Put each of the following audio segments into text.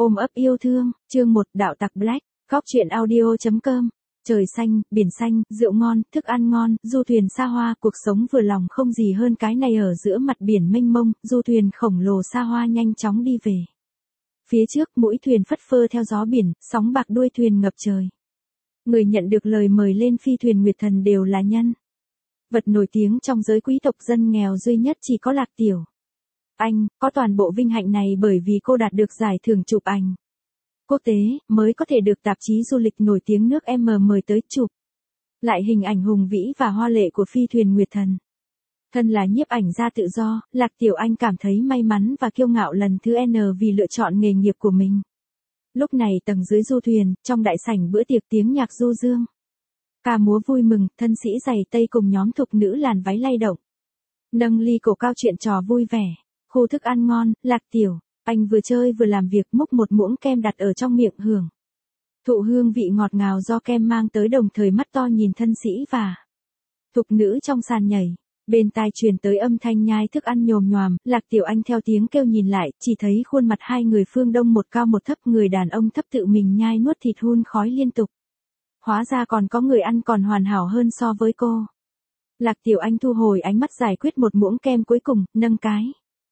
Ôm ấp yêu thương, chương 1 đạo tặc Black, góc truyện audio.com. Trời xanh, biển xanh, rượu ngon, thức ăn ngon, du thuyền xa hoa, cuộc sống vừa lòng không gì hơn cái này ở giữa mặt biển mênh mông, du thuyền khổng lồ xa hoa nhanh chóng đi về. Phía trước mũi thuyền phất phơ theo gió biển, sóng bạc đuôi thuyền ngập trời. Người nhận được lời mời lên phi thuyền Nguyệt Thần đều là nhân vật nổi tiếng trong giới quý tộc, dân nghèo duy nhất chỉ có Lạc Tiểu Anh, có toàn bộ vinh hạnh này bởi vì cô đạt được giải thưởng chụp ảnh quốc tế, mới có thể được tạp chí du lịch nổi tiếng nước M mời tới chụp lại hình ảnh hùng vĩ và hoa lệ của phi thuyền Nguyệt Thần. Thân là nhiếp ảnh gia tự do, Lạc Tiểu Anh cảm thấy may mắn và kiêu ngạo lần thứ N vì lựa chọn nghề nghiệp của mình. Lúc này tầng dưới du thuyền, trong đại sảnh bữa tiệc tiếng nhạc du dương. Ca múa vui mừng, thân sĩ giày tây cùng nhóm thục nữ làn váy lay động. Nâng ly cổ cao chuyện trò vui vẻ. Khu thức ăn ngon, Lạc Tiểu Anh vừa chơi vừa làm việc, múc một muỗng kem đặt ở trong miệng hưởng thụ hương vị ngọt ngào do kem mang tới, đồng thời mắt to nhìn thân sĩ và thục nữ trong sàn nhảy. Bên tai truyền tới âm thanh nhai thức ăn nhồm nhoàm, Lạc Tiểu Anh theo tiếng kêu nhìn lại, chỉ thấy khuôn mặt hai người phương đông một cao một thấp, người đàn ông thấp tự mình nhai nuốt thịt hun khói liên tục. Hóa ra còn có người ăn còn hoàn hảo hơn so với cô. Lạc Tiểu Anh thu hồi ánh mắt, giải quyết một muỗng kem cuối cùng, nâng cái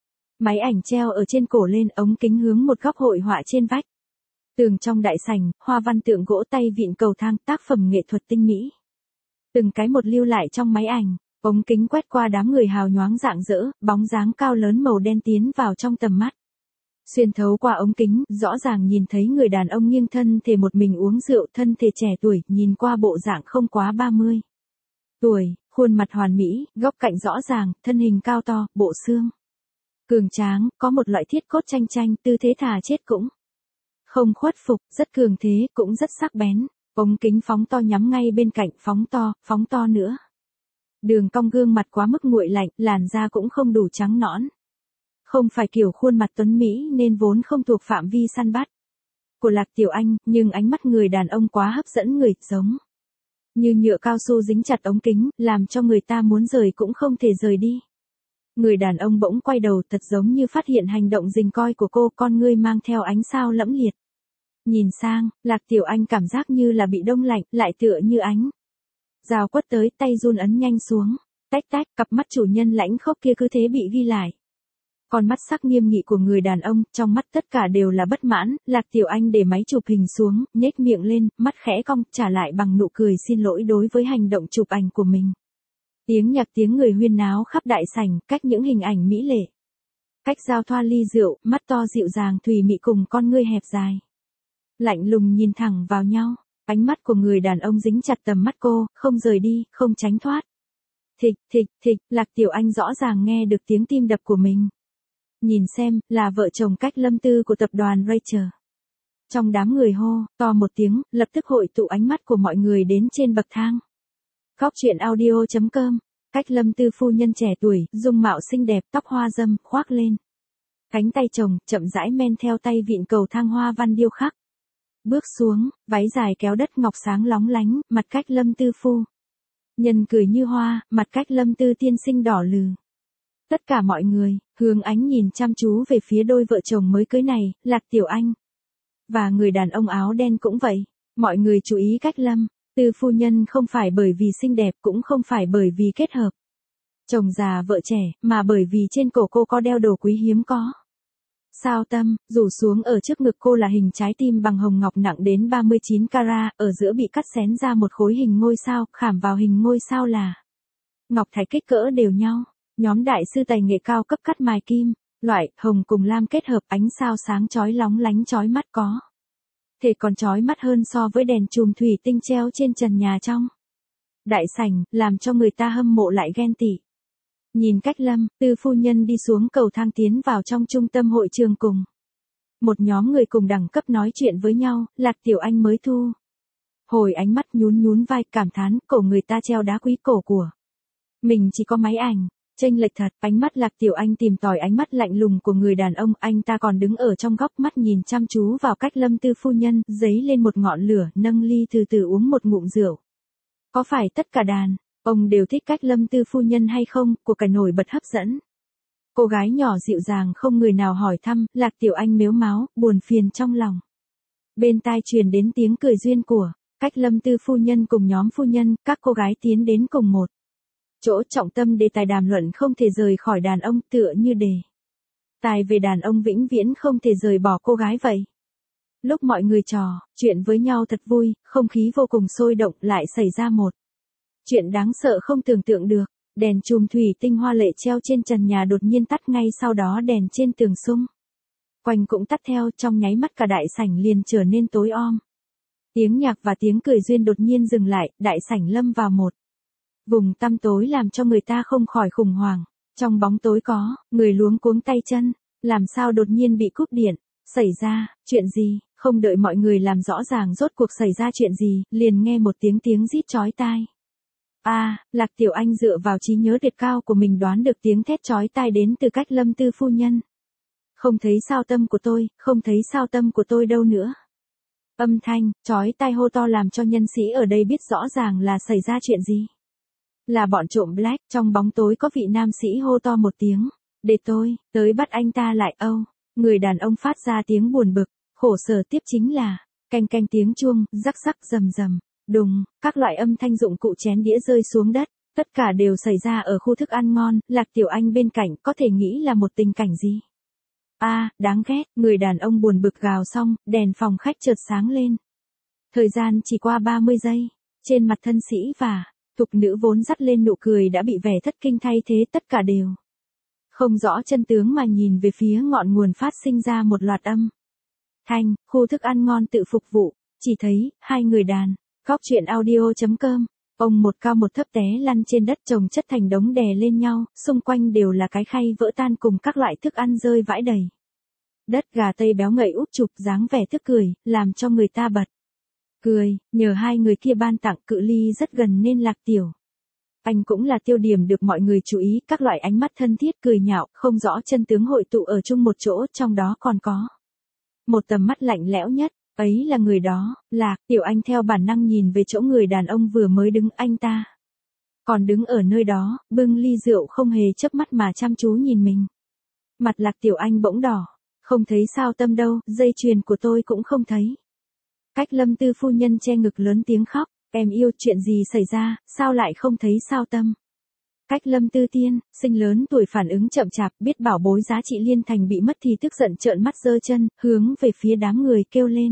máy ảnh treo ở trên cổ lên, ống kính hướng một góc hội họa trên vách tường trong đại sảnh, hoa văn tượng gỗ, tay vịn cầu thang, tác phẩm nghệ thuật tinh mỹ. Từng cái một lưu lại trong máy ảnh. Ống kính quét qua đám người hào nhoáng rạng rỡ, bóng dáng cao lớn màu đen tiến vào trong tầm mắt. Xuyên thấu qua ống kính, rõ ràng nhìn thấy người đàn ông nghiêng thân thể một mình uống rượu, thân thể trẻ tuổi, nhìn qua bộ dạng không quá 30 tuổi, khuôn mặt hoàn mỹ, góc cạnh rõ ràng, thân hình cao to, bộ xương cường tráng, có một loại thiết cốt chanh chanh, tư thế thà chết cũng không khuất phục, rất cường thế, cũng rất sắc bén. Ống kính phóng to nhắm ngay bên cạnh, phóng to nữa. Đường cong gương mặt quá mức nguội lạnh, làn da cũng không đủ trắng nõn. Không phải kiểu khuôn mặt tuấn Mỹ nên vốn không thuộc phạm vi săn bắt của Lạc Tiểu Anh, nhưng ánh mắt người đàn ông quá hấp dẫn người, giống như nhựa cao su dính chặt ống kính, làm cho người ta muốn rời cũng không thể rời đi. Người đàn ông bỗng quay đầu, thật giống như phát hiện hành động rình coi của cô, con ngươi mang theo ánh sao lẫm liệt. Nhìn sang, Lạc Tiểu Anh cảm giác như là bị đông lạnh, lại tựa như ánh rào quất tới, tay run ấn nhanh xuống. Tách tách, cặp mắt chủ nhân lãnh khốc kia cứ thế bị ghi lại. Con mắt sắc nghiêm nghị của người đàn ông, trong mắt tất cả đều là bất mãn. Lạc Tiểu Anh để máy chụp hình xuống, nhếch miệng lên, mắt khẽ cong, trả lại bằng nụ cười xin lỗi đối với hành động chụp ảnh của mình. Tiếng nhạc tiếng người huyên náo khắp đại sảnh, cách những hình ảnh mỹ lệ. Cách giao thoa ly rượu, mắt to dịu dàng thùy mị cùng con ngươi hẹp dài. Lạnh lùng nhìn thẳng vào nhau. Ánh mắt của người đàn ông dính chặt tầm mắt cô, không rời đi, không tránh thoát. Thịch, thịch, thịch, Lạc Tiểu Anh rõ ràng nghe được tiếng tim đập của mình. Nhìn xem, là vợ chồng Cách Lâm Tư của tập đoàn Rachel. Trong đám người hô, to một tiếng, lập tức hội tụ ánh mắt của mọi người đến trên bậc thang. Góc truyện audio.com. Cách Lâm Tư phu nhân trẻ tuổi, dung mạo xinh đẹp, tóc hoa dâm, khoác lên cánh tay chồng, chậm rãi men theo tay vịn cầu thang hoa văn điêu khắc. Bước xuống, váy dài kéo đất ngọc sáng lóng lánh, mặt Cách Lâm Tư phu nhân cười như hoa, mặt Cách Lâm Tư tiên sinh đỏ lừ. Tất cả mọi người hướng ánh nhìn chăm chú về phía đôi vợ chồng mới cưới này, Lạc Tiểu Anh và người đàn ông áo đen cũng vậy. Mọi người chú ý Cách Lâm Tư phu nhân không phải bởi vì xinh đẹp, cũng không phải bởi vì kết hợp chồng già vợ trẻ, mà bởi vì trên cổ cô có đeo đồ quý hiếm có. Sao tâm, rủ xuống ở trước ngực cô là hình trái tim bằng hồng ngọc nặng đến 39 carat, ở giữa bị cắt xén ra một khối hình ngôi sao, khảm vào hình ngôi sao là ngọc thạch kích cỡ đều nhau. Nhóm đại sư tài nghệ cao cấp cắt mài kim, loại hồng cùng lam kết hợp, ánh sao sáng chói lóng lánh chói mắt, có thể còn chói mắt hơn so với đèn chùm thủy tinh treo trên trần nhà trong đại sảnh, làm cho người ta hâm mộ lại ghen tị. Nhìn Cách Lâm Tư phu nhân đi xuống cầu thang tiến vào trong trung tâm hội trường cùng một nhóm người cùng đẳng cấp nói chuyện với nhau, Lạc Tiểu Anh mới thu hồi ánh mắt, nhún vai, cảm thán, cổ người ta treo đá quý, cổ của mình chỉ có máy ảnh chênh lệch thật. Ánh mắt Lạc Tiểu Anh tìm tòi ánh mắt lạnh lùng của người đàn ông, anh ta còn đứng ở trong góc, mắt nhìn chăm chú vào Cách Lâm Tư phu nhân, dấy lên một ngọn lửa, nâng ly từ từ uống một ngụm rượu. Có phải tất cả đàn ông đều thích Cách Lâm Tư phu nhân hay không, của cái nổi bật hấp dẫn Cô gái nhỏ dịu dàng không người nào hỏi thăm, Lạc Tiểu Anh mếu máo, buồn phiền trong lòng. Bên tai truyền đến tiếng cười duyên của Cách Lâm Tư phu nhân cùng nhóm phu nhân, các cô gái tiến đến cùng một chỗ, trọng tâm đề tài đàm luận không thể rời khỏi đàn ông, tựa như đề tài về đàn ông vĩnh viễn không thể rời bỏ cô gái vậy. Lúc mọi người trò chuyện với nhau thật vui, không khí vô cùng sôi động, lại xảy ra một chuyện đáng sợ không tưởng tượng được. Đèn chùm thủy tinh hoa lệ treo trên trần nhà đột nhiên tắt, ngay sau đó đèn trên tường xung quanh cũng tắt theo, trong nháy mắt cả đại sảnh liền trở nên tối om. Tiếng nhạc và tiếng cười duyên đột nhiên dừng lại, đại sảnh lâm vào một vùng tăm tối làm cho người ta không khỏi khủng hoảng. Trong bóng tối có người luống cuống tay chân, làm sao đột nhiên bị cúp điện, xảy ra chuyện gì? Không đợi mọi người làm rõ ràng rốt cuộc xảy ra chuyện gì, liền nghe một tiếng rít chói tai. Lạc Tiểu Anh dựa vào trí nhớ tuyệt cao của mình đoán được tiếng thét chói tai đến từ Cách Lâm Tư phu nhân. Không thấy sao tâm của tôi, không thấy sao tâm của tôi đâu nữa. Âm thanh chói tai hô to làm cho nhân sĩ ở đây biết rõ ràng là xảy ra chuyện gì. Là bọn trộm Black. Trong bóng tối có vị nam sĩ hô to một tiếng, để tôi tới bắt anh ta lại. Người đàn ông phát ra tiếng buồn bực, khổ sở. Tiếp chính là canh canh tiếng chuông, rắc rắc rầm rầm, đùng, các loại âm thanh dụng cụ chén đĩa rơi xuống đất, tất cả đều xảy ra ở khu thức ăn ngon. Lạc Tiểu Anh bên cạnh có thể nghĩ là một tình cảnh gì? Đáng ghét. Người đàn ông buồn bực gào xong, đèn phòng khách chợt sáng lên. Thời gian chỉ qua 30 giây, trên mặt thân sĩ và thục nữ vốn dắt lên nụ cười đã bị vẻ thất kinh thay thế, tất cả đều không rõ chân tướng mà nhìn về phía ngọn nguồn phát sinh ra một loạt âm thanh. Khu thức ăn ngon tự phục vụ, chỉ thấy hai người đàn góc chuyện audio.com. Ông một cao một thấp té lăn trên đất chồng chất thành đống đè lên nhau, xung quanh đều là cái khay vỡ tan cùng các loại thức ăn rơi vãi đầy đất. Gà tây béo ngậy úp chụp dáng vẻ tức cười, làm cho người ta bật cười. Nhờ hai người kia ban tặng cự ly rất gần nên Lạc Tiểu Anh cũng là tiêu điểm được mọi người chú ý. Các loại ánh mắt thân thiết cười nhạo, không rõ chân tướng hội tụ ở chung một chỗ, trong đó còn có một tầm mắt lạnh lẽo nhất. Ấy là người đó. Lạc Tiểu Anh theo bản năng nhìn về chỗ người đàn ông vừa mới đứng, anh ta còn đứng ở nơi đó, bưng ly rượu không hề chớp mắt mà chăm chú nhìn mình. Mặt Lạc Tiểu Anh bỗng đỏ. Không thấy sao tâm đâu, dây chuyền của tôi cũng không thấy. Cách Lâm Tư phu nhân che ngực lớn tiếng khóc, em yêu, chuyện gì xảy ra, sao lại không thấy sao tâm? Cách Lâm Tư tiên sinh lớn tuổi phản ứng chậm chạp, biết bảo bối giá trị liên thành bị mất thì tức giận trợn mắt giơ chân, hướng về phía đám người kêu lên.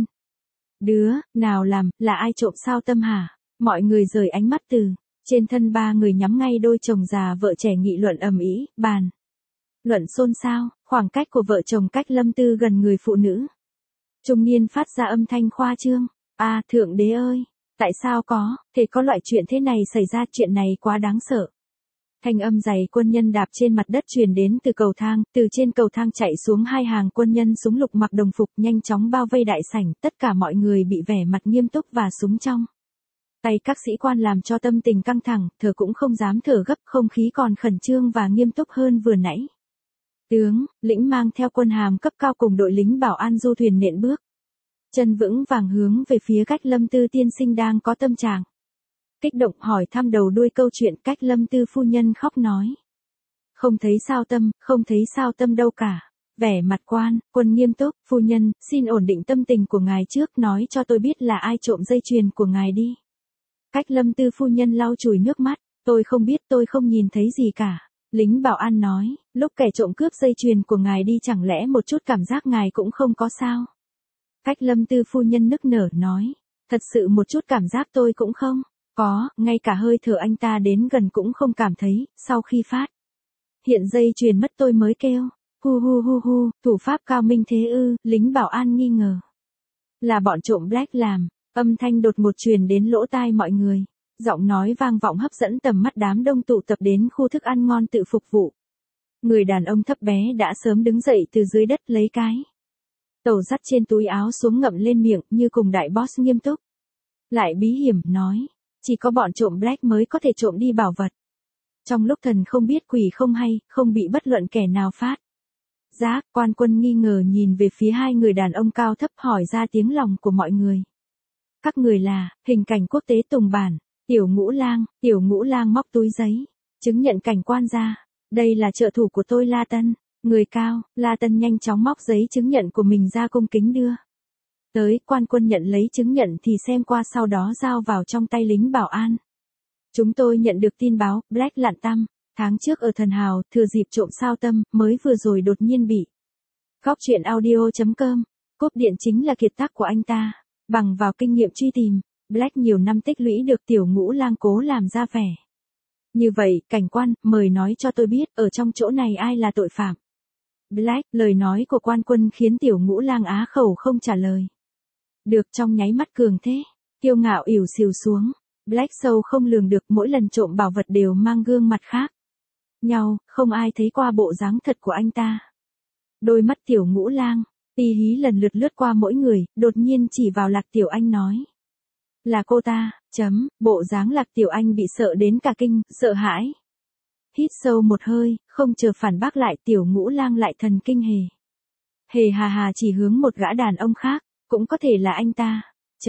Đứa nào làm, là ai trộm sao tâm hả? Mọi người rời ánh mắt từ trên thân ba người nhắm ngay đôi chồng già vợ trẻ nghị luận ầm ĩ, bàn luận xôn xao. Khoảng cách của vợ chồng Cách Lâm Tư gần người phụ nữ trung niên phát ra âm thanh khoa trương. Thượng đế ơi, tại sao có thể có loại chuyện thế này xảy ra, chuyện này quá đáng sợ. Thanh âm giày quân nhân đạp trên mặt đất truyền đến từ cầu thang, từ trên cầu thang chạy xuống hai hàng quân nhân súng lục mặc đồng phục nhanh chóng bao vây đại sảnh, tất cả mọi người bị vẻ mặt nghiêm túc và súng trong tay các sĩ quan làm cho tâm tình căng thẳng, thở cũng không dám thở gấp, không khí còn khẩn trương và nghiêm túc hơn vừa nãy. Tướng lĩnh mang theo quân hàm cấp cao cùng đội lính bảo an du thuyền nện bước chân vững vàng hướng về phía Cách Lâm Tư tiên sinh đang có tâm trạng kích động, hỏi thăm đầu đuôi câu chuyện. Cách Lâm Tư phu nhân khóc nói, không thấy sao tâm, không thấy sao tâm đâu cả. Vẻ mặt quân nghiêm túc, phu nhân, xin ổn định tâm tình của ngài trước, nói cho tôi biết là ai trộm dây chuyền của ngài đi. Cách Lâm Tư phu nhân lau chùi nước mắt, tôi không biết, tôi không nhìn thấy gì cả. Lính bảo an nói, lúc kẻ trộm cướp dây chuyền của ngài đi chẳng lẽ một chút cảm giác ngài cũng không có sao? Cách Lâm Tư phu nhân nức nở nói, thật sự một chút cảm giác tôi cũng không có, ngay cả hơi thở anh ta đến gần cũng không cảm thấy. Sau khi phát hiện dây chuyền mất tôi mới kêu, hu, thủ pháp cao minh thế ư? Lính bảo an nghi ngờ là bọn trộm Black làm. Âm thanh đột ngột truyền đến lỗ tai mọi người, giọng nói vang vọng hấp dẫn tầm mắt đám đông tụ tập đến khu thức ăn ngon tự phục vụ. Người đàn ông thấp bé đã sớm đứng dậy từ dưới đất, lấy cái tàu dắt trên túi áo xuống ngậm lên miệng, như cùng đại boss nghiêm túc lại bí hiểm nói, chỉ có bọn trộm Black mới có thể trộm đi bảo vật. Trong lúc thần không biết quỷ không hay, không bị bất luận kẻ nào phát giác. Quan quân nghi ngờ nhìn về phía hai người đàn ông cao thấp, hỏi ra tiếng lòng của mọi người. Các người là hình cảnh quốc tế Tùng Bản. Tiểu Ngũ Lang móc túi giấy chứng nhận cảnh quan ra, Đây là trợ thủ của tôi La Tân. Người cao, La Tân nhanh chóng móc giấy chứng nhận của mình ra cung kính đưa. Tới, quan quân nhận lấy chứng nhận thì xem qua sau đó giao vào trong tay lính bảo an. Chúng tôi nhận được tin báo, Black lặn tăm, tháng trước ở Thần Hào, thừa dịp trộm sao tâm, mới vừa rồi đột nhiên bị. Góc truyện audio.com, cúp điện chính là kiệt tác của anh ta. Bằng vào kinh nghiệm truy tìm, Black nhiều năm tích lũy được Tiểu Ngũ Lang cố làm ra vẻ. Như vậy, cảnh quan, mời nói cho tôi biết, ở trong chỗ này ai là tội phạm. Black, lời nói của quan quân khiến Tiểu Ngũ Lang á khẩu không trả lời. Được, trong nháy mắt cường thế, kiêu ngạo ỉu xìu xuống. Black sâu không lường được, mỗi lần trộm bảo vật đều mang gương mặt khác nhau, không ai thấy qua bộ dáng thật của anh ta. Đôi mắt Tiểu Ngũ Lang tí hí lần lượt lướt qua mỗi người, đột nhiên chỉ vào Lạc Tiểu Anh nói. Là cô ta, bộ dáng Lạc Tiểu Anh bị sợ đến cả kinh, sợ hãi. Hít sâu một hơi, không chờ phản bác lại, Tiểu Ngũ Lang lại thần kinh hề. Hề hà hà chỉ hướng một gã đàn ông khác, cũng có thể là anh ta.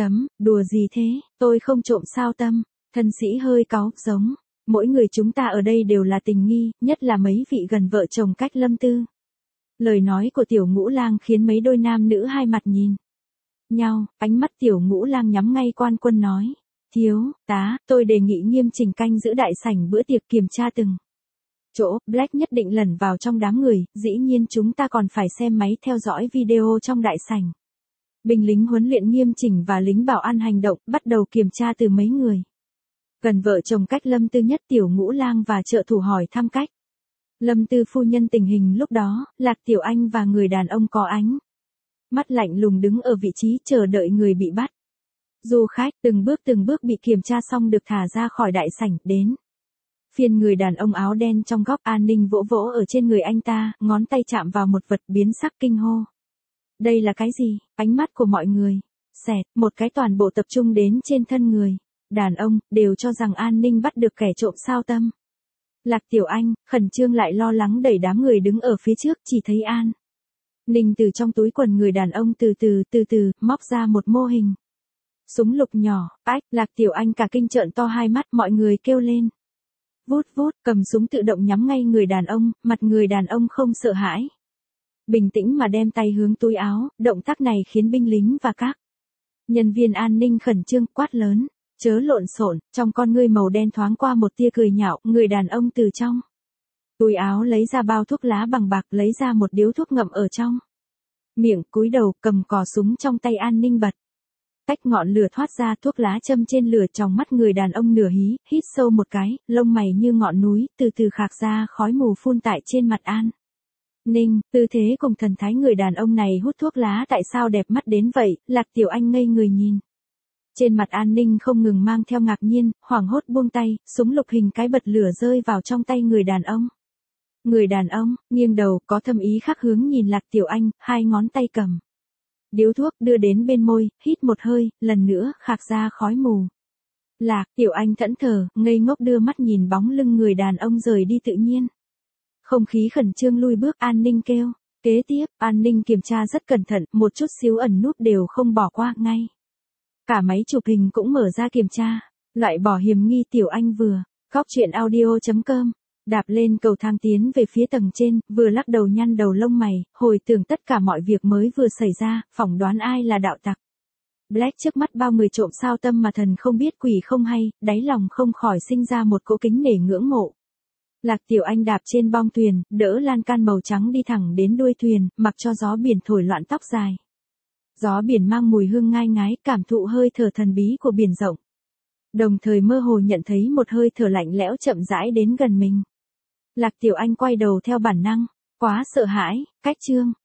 Đùa gì thế, tôi không trộm sao tâm. Thân sĩ hơi cáu, giống. Mỗi người chúng ta ở đây đều là tình nghi, nhất là mấy vị gần vợ chồng cách Lâm Tư. Lời nói của Tiểu Ngũ Lang khiến mấy đôi nam nữ hai mặt nhìn nhau, ánh mắt Tiểu Ngũ Lang nhắm ngay quan quân nói. Thiếu tá, tôi đề nghị nghiêm chỉnh canh giữ đại sảnh bữa tiệc, kiểm tra từng chỗ. Black nhất định lẩn vào trong đám người, dĩ nhiên chúng ta còn phải xem máy theo dõi video trong đại sảnh. Binh lính huấn luyện nghiêm chỉnh và lính bảo an hành động, bắt đầu kiểm tra từ mấy người gần vợ chồng cách Lâm Tư nhất. Tiểu Ngũ Lang và trợ thủ hỏi thăm cách Lâm Tư phu nhân tình hình lúc đó. Lạc Tiểu Anh và người đàn ông có ánh mắt lạnh lùng đứng ở vị trí chờ đợi người bị bắt. Du khách từng bước bị kiểm tra xong được thả ra khỏi đại sảnh, đến phiên người đàn ông áo đen trong góc an ninh vỗ vỗ ở trên người anh ta, ngón tay chạm vào một vật biến sắc kinh hô. Đây là cái gì? Ánh mắt của mọi người xẹt một cái, toàn bộ tập trung đến trên thân người đàn ông, đều cho rằng an ninh bắt được kẻ trộm sao tâm. Lạc Tiểu Anh khẩn trương lại lo lắng đẩy đám người đứng ở phía trước, chỉ thấy an ninh từ trong túi quần người đàn ông từ từ móc ra một mô hình súng lục nhỏ. Ách, Lạc Tiểu Anh cả kinh trợn to hai mắt, mọi người kêu lên. Vút vút, cầm súng tự động nhắm ngay người đàn ông, mặt người đàn ông không sợ hãi, bình tĩnh mà đem tay hướng túi áo. Động tác này khiến binh lính và các nhân viên an ninh khẩn trương, quát lớn. Chớ lộn xộn. Trong con ngươi màu đen thoáng qua một tia cười nhạo, người đàn ông từ trong túi áo lấy ra bao thuốc lá bằng bạc, lấy ra một điếu thuốc ngậm ở trong miệng, cúi đầu, cầm cò súng trong tay an ninh bật. Cách ngọn lửa thoát ra, thuốc lá châm trên lửa. Trong mắt người đàn ông nửa hí, hít sâu một cái, lông mày như ngọn núi, từ từ khạc ra khói mù phun tại trên mặt an ninh. Tư thế cùng thần thái người đàn ông này hút thuốc lá tại sao đẹp mắt đến vậy. Lạc Tiểu Anh ngây người nhìn. Trên mặt an ninh không ngừng mang theo ngạc nhiên, hoảng hốt buông tay, súng lục hình cái bật lửa rơi vào trong tay người đàn ông. Người đàn ông nghiêng đầu, có thâm ý khác hướng nhìn Lạc Tiểu Anh, hai ngón tay cầm điếu thuốc đưa đến bên môi, hít một hơi, lần nữa khạc ra khói mù. Lạc Tiểu Anh thẫn thờ, ngây ngốc đưa mắt nhìn bóng lưng người đàn ông rời đi tự nhiên. Không khí khẩn trương lui bước, an ninh kêu. Kế tiếp, an ninh kiểm tra rất cẩn thận, một chút xíu ẩn nút đều không bỏ qua, ngay cả máy chụp hình cũng mở ra kiểm tra, loại bỏ hiểm nghi. Tiểu Anh vừa góc truyện audio.com đạp lên cầu thang tiến về phía tầng trên, vừa lắc đầu nhăn đầu lông mày, hồi tưởng tất cả mọi việc mới vừa xảy ra, phỏng đoán ai là đạo tặc. Black trước mắt bao người trộm sao tâm mà thần không biết quỷ không hay, đáy lòng không khỏi sinh ra một cỗ kính nể ngưỡng mộ. Lạc Tiểu Anh đạp trên bong thuyền, đỡ lan can màu trắng đi thẳng đến đuôi thuyền, mặc cho gió biển thổi loạn tóc dài. Gió biển mang mùi hương ngai ngái, cảm thụ hơi thở thần bí của biển rộng. Đồng thời mơ hồ nhận thấy một hơi thở lạnh lẽo chậm rãi đến gần mình. Lạc Tiểu Anh quay đầu theo bản năng, quá sợ hãi, cách chương.